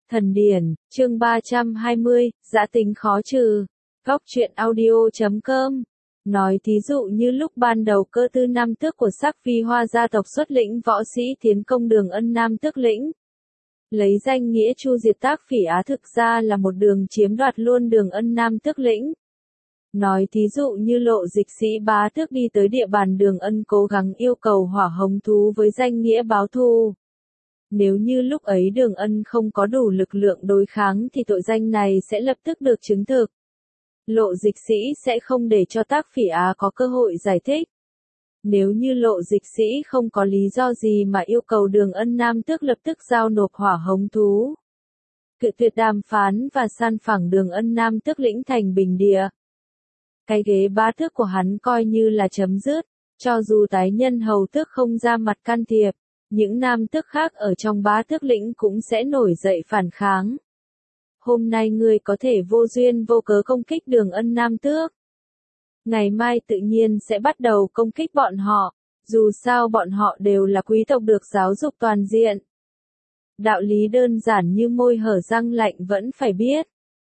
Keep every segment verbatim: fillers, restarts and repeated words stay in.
Thần điển, chương ba trăm hai mươi, giã tính khó trừ. Góc truyện audio chấm com. Nói thí dụ như lúc ban đầu cơ tư nam tước của Sắc Phi Hoa gia tộc xuất lĩnh võ sĩ tiến công Đường Ân Nam tước lĩnh. Lấy danh nghĩa chu diệt Tác Phỉ Á thực ra là một đường chiếm đoạt luôn Đường Ân Nam tước lĩnh. Nói thí dụ như Lộ Dịch Sĩ bá tước đi tới địa bàn Đường Ân cố gắng yêu cầu hỏa hồng thú với danh nghĩa báo thù. Nếu như lúc ấy Đường Ân không có đủ lực lượng đối kháng thì tội danh này sẽ lập tức được chứng thực. Lộ Dịch Sĩ sẽ không để cho Tác Phỉ Á có cơ hội giải thích. Nếu như Lộ Dịch Sĩ không có lý do gì mà yêu cầu Đường Ân Nam tước lập tức giao nộp hỏa hồng thú, cự tuyệt đàm phán và san phẳng Đường Ân Nam tước lĩnh thành bình địa, cái ghế bá tước của hắn coi như là chấm dứt. Cho dù tái nhân hầu tước không ra mặt can thiệp, những nam tước khác ở trong bá tước lĩnh cũng sẽ nổi dậy phản kháng. Hôm nay ngươi có thể vô duyên vô cớ công kích Đường Ân Nam tước. Ngày mai tự nhiên sẽ bắt đầu công kích bọn họ, dù sao bọn họ đều là quý tộc được giáo dục toàn diện. Đạo lý đơn giản như môi hở răng lạnh vẫn phải biết.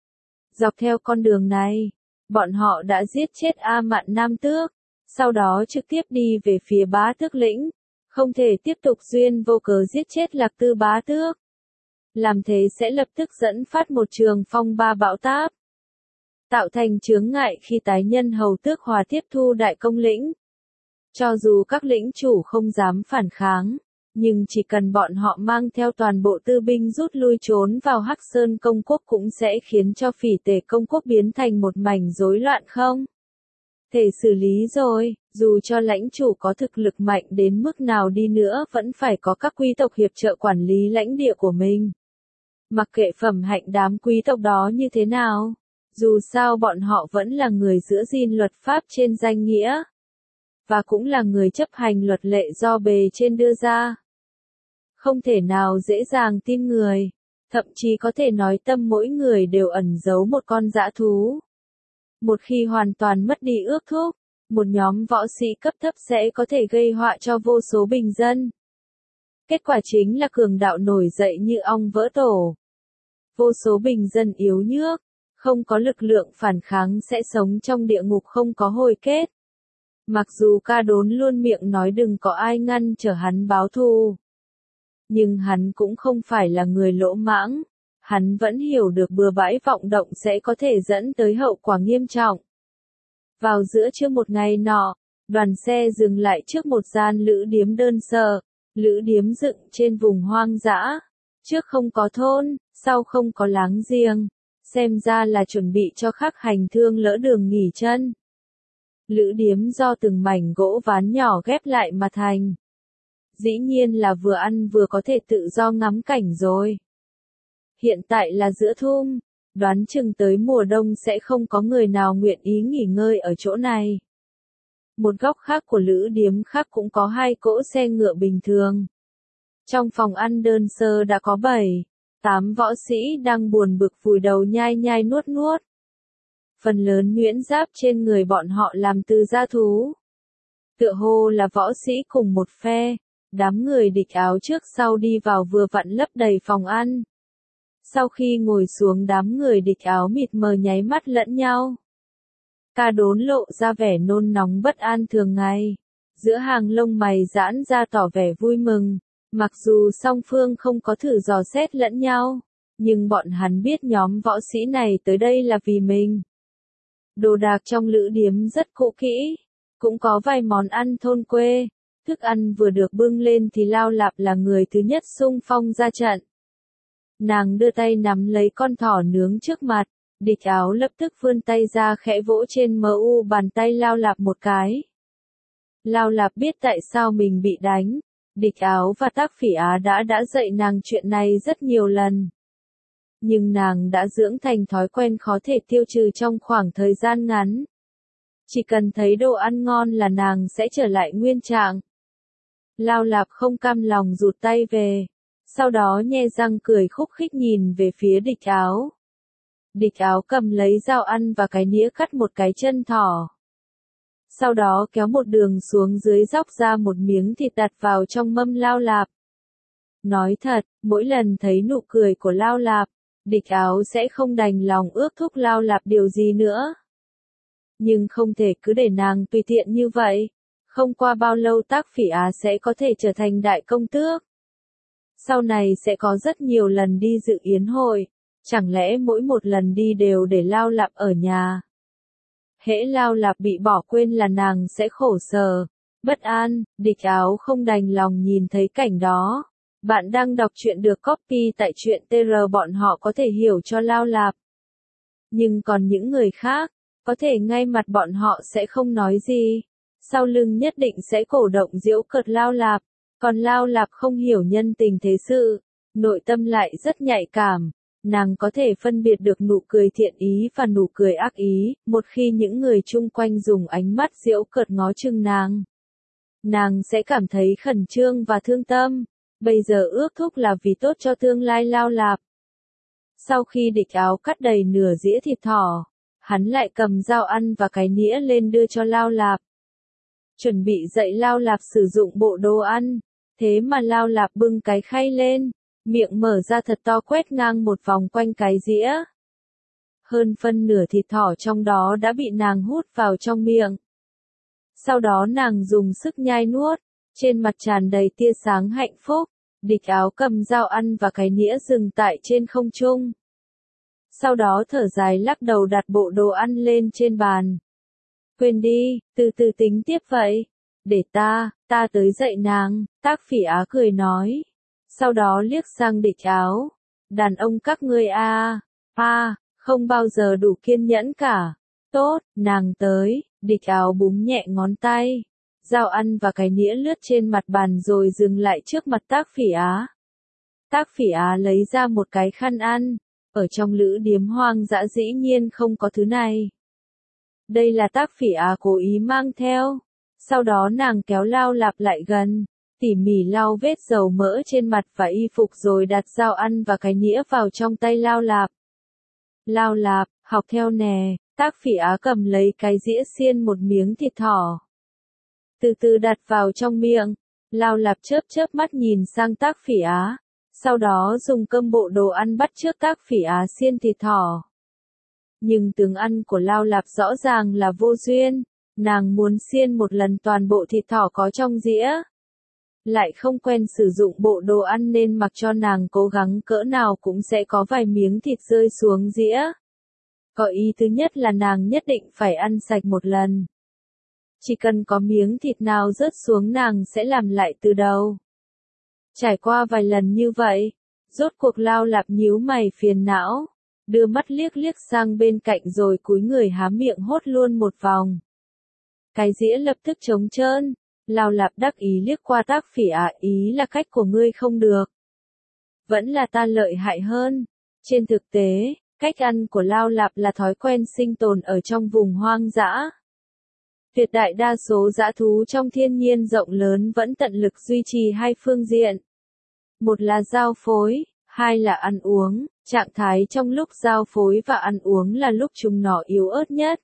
Dọc theo con đường này, bọn họ đã giết chết A Mạn Nam tước, sau đó trực tiếp đi về phía bá tước lĩnh. Không thể tiếp tục duyên vô cớ giết chết Lạc Tư bá tước. Làm thế sẽ lập tức dẫn phát một trường phong ba bão táp, tạo thành chướng ngại khi tái nhân hầu tước hòa tiếp thu đại công lĩnh. Cho dù các lĩnh chủ không dám phản kháng, nhưng chỉ cần bọn họ mang theo toàn bộ tư binh rút lui trốn vào Hắc Sơn công quốc cũng sẽ khiến cho Phỉ Tề công quốc biến thành một mảnh rối loạn không thể xử lý rồi. Dù cho lãnh chủ có thực lực mạnh đến mức nào đi nữa vẫn phải có các quý tộc hiệp trợ quản lý lãnh địa của mình. Mặc kệ phẩm hạnh đám quý tộc đó như thế nào, dù sao bọn họ vẫn là người giữ gìn luật pháp trên danh nghĩa, và cũng là người chấp hành luật lệ do bề trên đưa ra. Không thể nào dễ dàng tin người, thậm chí có thể nói tâm mỗi người đều ẩn giấu một con dã thú. Một khi hoàn toàn mất đi ước thúc, một nhóm võ sĩ cấp thấp sẽ có thể gây họa cho vô số bình dân. Kết quả chính là cường đạo nổi dậy như ong vỡ tổ. Vô số bình dân yếu nhược, không có lực lượng phản kháng sẽ sống trong địa ngục không có hồi kết. Mặc dù Ca Đốn luôn miệng nói đừng có ai ngăn trở hắn báo thù, nhưng hắn cũng không phải là người lỗ mãng. Hắn vẫn hiểu được bừa bãi vọng động sẽ có thể dẫn tới hậu quả nghiêm trọng. Vào giữa trưa một ngày nọ, đoàn xe dừng lại trước một gian lữ điếm đơn sơ, lữ điếm dựng trên vùng hoang dã. Trước không có thôn, sau không có láng giềng, xem ra là chuẩn bị cho khách hành thương lỡ đường nghỉ chân. Lữ điếm do từng mảnh gỗ ván nhỏ ghép lại mà thành. Dĩ nhiên là vừa ăn vừa có thể tự do ngắm cảnh rồi. Hiện tại là giữa thu, đoán chừng tới mùa đông sẽ không có người nào nguyện ý nghỉ ngơi ở chỗ này. Một góc khác của lữ điếm khác cũng có hai cỗ xe ngựa bình thường. Trong phòng ăn đơn sơ đã có bảy, tám võ sĩ đang buồn bực vùi đầu nhai nhai nuốt nuốt. Phần lớn nhuyễn giáp trên người bọn họ làm từ da thú. Tựa hồ là võ sĩ cùng một phe, đám người địch áo trước sau đi vào vừa vặn lấp đầy phòng ăn. Sau khi ngồi xuống đám người địch áo mịt mờ nháy mắt lẫn nhau. Ca Đốn lộ ra vẻ nôn nóng bất an thường ngày. Giữa hàng lông mày giãn ra tỏ vẻ vui mừng. Mặc dù song phương không có thử dò xét lẫn nhau, nhưng bọn hắn biết nhóm võ sĩ này tới đây là vì mình. Đồ đạc trong lữ điếm rất cũ kỹ, cũng có vài món ăn thôn quê. Thức ăn vừa được bưng lên thì Lao Lạp là người thứ nhất xung phong ra trận. Nàng đưa tay nắm lấy con thỏ nướng trước mặt, địch áo lập tức vươn tay ra khẽ vỗ trên mờ u bàn tay Lao Lạp một cái. Lao Lạp biết tại sao mình bị đánh, địch áo và Tác Phỉ Á đã đã dạy nàng chuyện này rất nhiều lần. Nhưng nàng đã dưỡng thành thói quen khó thể tiêu trừ trong khoảng thời gian ngắn. Chỉ cần thấy đồ ăn ngon là nàng sẽ trở lại nguyên trạng. Lao Lạp không cam lòng rụt tay về. Sau đó nhe răng cười khúc khích nhìn về phía địch áo. Địch áo cầm lấy dao ăn và cái nĩa cắt một cái chân thỏ. Sau đó kéo một đường xuống dưới dóc ra một miếng thịt đặt vào trong mâm Lao Lạp. Nói thật, mỗi lần thấy nụ cười của Lao Lạp, Địch Áo sẽ không đành lòng ước thúc Lao Lạp điều gì nữa. Nhưng không thể cứ để nàng tùy tiện như vậy. Không qua bao lâu Tác Phỉ Á sẽ có thể trở thành đại công tước. Sau này sẽ có rất nhiều lần đi dự yến hội. Chẳng lẽ mỗi một lần đi đều để Lao Lạp ở nhà? Hễ Lao Lạp bị bỏ quên là nàng sẽ khổ sở, bất an. Địch Áo không đành lòng nhìn thấy cảnh đó. Bạn đang đọc truyện được copy tại truyện tê rờ, bọn họ có thể hiểu cho Lao Lạp. Nhưng còn những người khác, có thể ngay mặt bọn họ sẽ không nói gì. Sau lưng nhất định sẽ cổ động giễu cợt Lao Lạp. Còn Lao Lạp không hiểu nhân tình thế sự, nội tâm lại rất nhạy cảm. Nàng có thể phân biệt được nụ cười thiện ý và nụ cười ác ý, một khi những người chung quanh dùng ánh mắt giễu cợt ngó chừng nàng. Nàng sẽ cảm thấy khẩn trương và thương tâm. Bây giờ ước thúc là vì tốt cho tương lai Lao Lạp. Sau khi Địch Áo cắt đầy nửa dĩa thịt thỏ, hắn lại cầm dao ăn và cái nĩa lên đưa cho Lao Lạp. Chuẩn bị dạy Lao Lạp sử dụng bộ đồ ăn, thế mà Lao Lạp bưng cái khay lên, miệng mở ra thật to quét ngang một vòng quanh cái dĩa. Hơn phân nửa thịt thỏ trong đó đã bị nàng hút vào trong miệng. Sau đó nàng dùng sức nhai nuốt, trên mặt tràn đầy tia sáng hạnh phúc. Địch Áo cầm dao ăn và cái nĩa dừng tại trên không trung. Sau đó thở dài lắc đầu đặt bộ đồ ăn lên trên bàn. Quên đi, từ từ tính tiếp vậy. Để ta, ta tới dạy nàng, Tác Phỉ Á cười nói. Sau đó liếc sang Địch Áo. Đàn ông các ngươi a, a, không bao giờ đủ kiên nhẫn cả. Tốt, nàng tới. Địch Áo búng nhẹ ngón tay. Dao ăn và cái nĩa lướt trên mặt bàn rồi dừng lại trước mặt Tác Phỉ Á. Tác Phỉ Á lấy ra một cái khăn ăn. Ở trong lữ điếm hoang dã dĩ nhiên không có thứ này. Đây là Tác Phỉ Á cố ý mang theo. Sau đó nàng kéo Lao Lạp lại gần, tỉ mỉ lau vết dầu mỡ trên mặt và y phục rồi đặt dao ăn và cái nĩa vào trong tay Lao Lạp. Lao Lạp, học theo nè. Tác Phỉ Á cầm lấy cái dĩa xiên một miếng thịt thỏ. Từ từ đặt vào trong miệng. Lao Lạp chớp chớp mắt nhìn sang Tác Phỉ Á. Sau đó dùng cơm bộ đồ ăn bắt chước Tác Phỉ Á xiên thịt thỏ. Nhưng tướng ăn của Lao Lạp rõ ràng là vô duyên. Nàng muốn xiên một lần toàn bộ thịt thỏ có trong dĩa. Lại không quen sử dụng bộ đồ ăn nên mặc cho nàng cố gắng cỡ nào cũng sẽ có vài miếng thịt rơi xuống dĩa. Có ý thứ nhất là nàng nhất định phải ăn sạch một lần. Chỉ cần có miếng thịt nào rớt xuống nàng sẽ làm lại từ đầu. Trải qua vài lần như vậy, rốt cuộc Lao Lạp nhíu mày phiền não, đưa mắt liếc liếc sang bên cạnh rồi cúi người há miệng hốt luôn một vòng. Cái dĩa lập tức trống trơn. Lao Lạp đắc ý liếc qua Tác Phỉ Á, ý là cách của ngươi không được. Vẫn là ta lợi hại hơn. Trên thực tế, cách ăn của Lao Lạp là thói quen sinh tồn ở trong vùng hoang dã. Tuyệt đại đa số dã thú trong thiên nhiên rộng lớn vẫn tận lực duy trì hai phương diện. Một là giao phối, hai là ăn uống. Trạng thái trong lúc giao phối và ăn uống là lúc chúng nó yếu ớt nhất.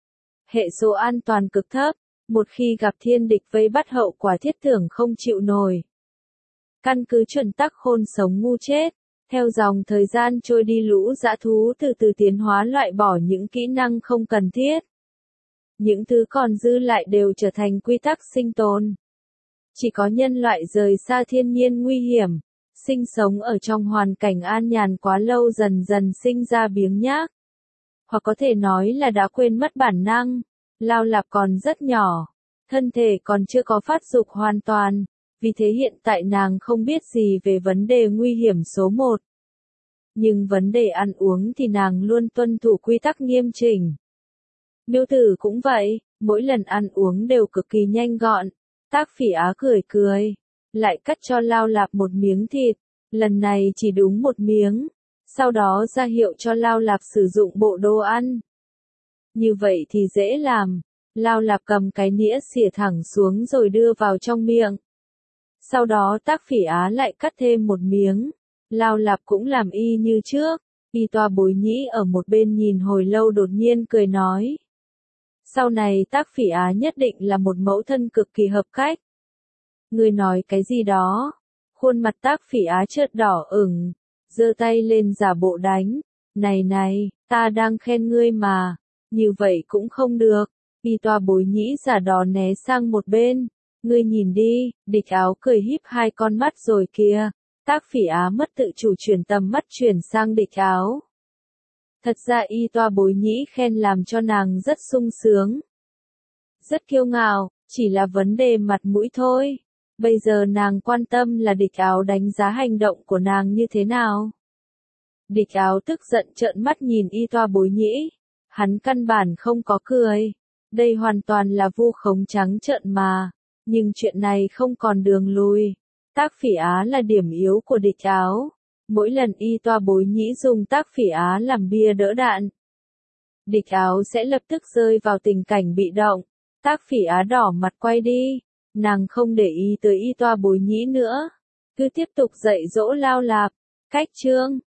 Hệ số an toàn cực thấp, một khi gặp thiên địch vây bắt hậu quả thiết tưởng không chịu nổi. Căn cứ chuẩn tắc khôn sống ngu chết, theo dòng thời gian trôi đi lũ dã thú từ từ tiến hóa loại bỏ những kỹ năng không cần thiết. Những thứ còn dư lại đều trở thành quy tắc sinh tồn. Chỉ có nhân loại rời xa thiên nhiên nguy hiểm, sinh sống ở trong hoàn cảnh an nhàn quá lâu dần dần sinh ra biếng nhác. Hoặc có thể nói là đã quên mất bản năng. Lao Lạp còn rất nhỏ, thân thể còn chưa có phát dục hoàn toàn, vì thế hiện tại nàng không biết gì về vấn đề nguy hiểm số một. Nhưng vấn đề ăn uống thì nàng luôn tuân thủ quy tắc nghiêm chỉnh. Miêu tử cũng vậy, mỗi lần ăn uống đều cực kỳ nhanh gọn. Tác Phỉ Á cười cười, lại cắt cho Lao Lạp một miếng thịt, lần này chỉ đúng một miếng, sau đó ra hiệu cho Lao Lạp sử dụng bộ đồ ăn. Như vậy thì dễ làm. Lao Lạp cầm cái nĩa xỉa thẳng xuống rồi đưa vào trong miệng. Sau đó Tác Phỉ Á lại cắt thêm một miếng. Lao Lạp cũng làm y như trước. Y toa Bối Nhĩ ở một bên nhìn hồi lâu đột nhiên cười nói. Sau này Tác Phỉ Á nhất định là một mẫu thân cực kỳ hợp cách. Ngươi nói cái gì đó? Khuôn mặt Tác Phỉ Á chợt đỏ ửng, giơ tay lên giả bộ đánh. Này này, ta đang khen ngươi mà, như vậy cũng không được. Y Toa Bối Nhĩ giả đò né sang một bên. Ngươi nhìn đi, Địch Áo cười híp hai con mắt rồi kìa. Tác Phỉ Á mất tự chủ chuyển tầm mắt chuyển sang Địch Áo. Thật ra Y Toa Bối Nhĩ khen làm cho nàng rất sung sướng. Rất kiêu ngạo, chỉ là vấn đề mặt mũi thôi. Bây giờ nàng quan tâm là Địch Áo đánh giá hành động của nàng như thế nào. Địch Áo tức giận trợn mắt nhìn Y Toa Bối Nhĩ. Hắn căn bản không có cười. Đây hoàn toàn là vu khống trắng trợn mà. Nhưng chuyện này không còn đường lui. Tác Phỉ Á là điểm yếu của Địch Áo. Mỗi lần Y Toa Bối Nhĩ dùng Tác Phỉ Á làm bia đỡ đạn, Địch Áo sẽ lập tức rơi vào tình cảnh bị động. Tác Phỉ Á đỏ mặt quay đi. Nàng không để ý tới Y Toa Bối Nhĩ nữa. Cứ tiếp tục dạy dỗ lao lạp. Cách chương